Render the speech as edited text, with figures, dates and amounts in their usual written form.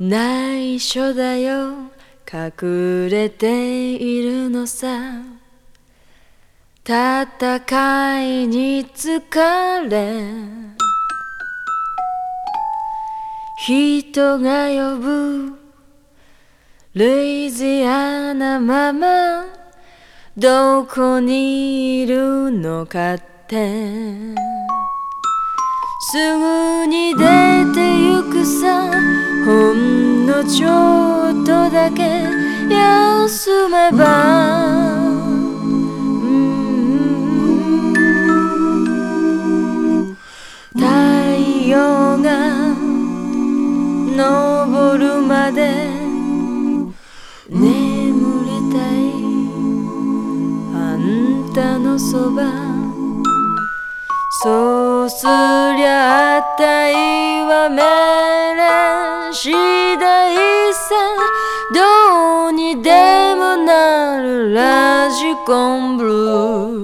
内緒だよ隠れているのさ戦いに疲れ人が呼ぶルイジアナママどこにいるのかってすぐに出てゆくさほんのちょっとだけ休めば太陽が昇るまで眠りたいあんたのそばそうすりゃあたいは命令次第さどうにでもなるラジコンブルー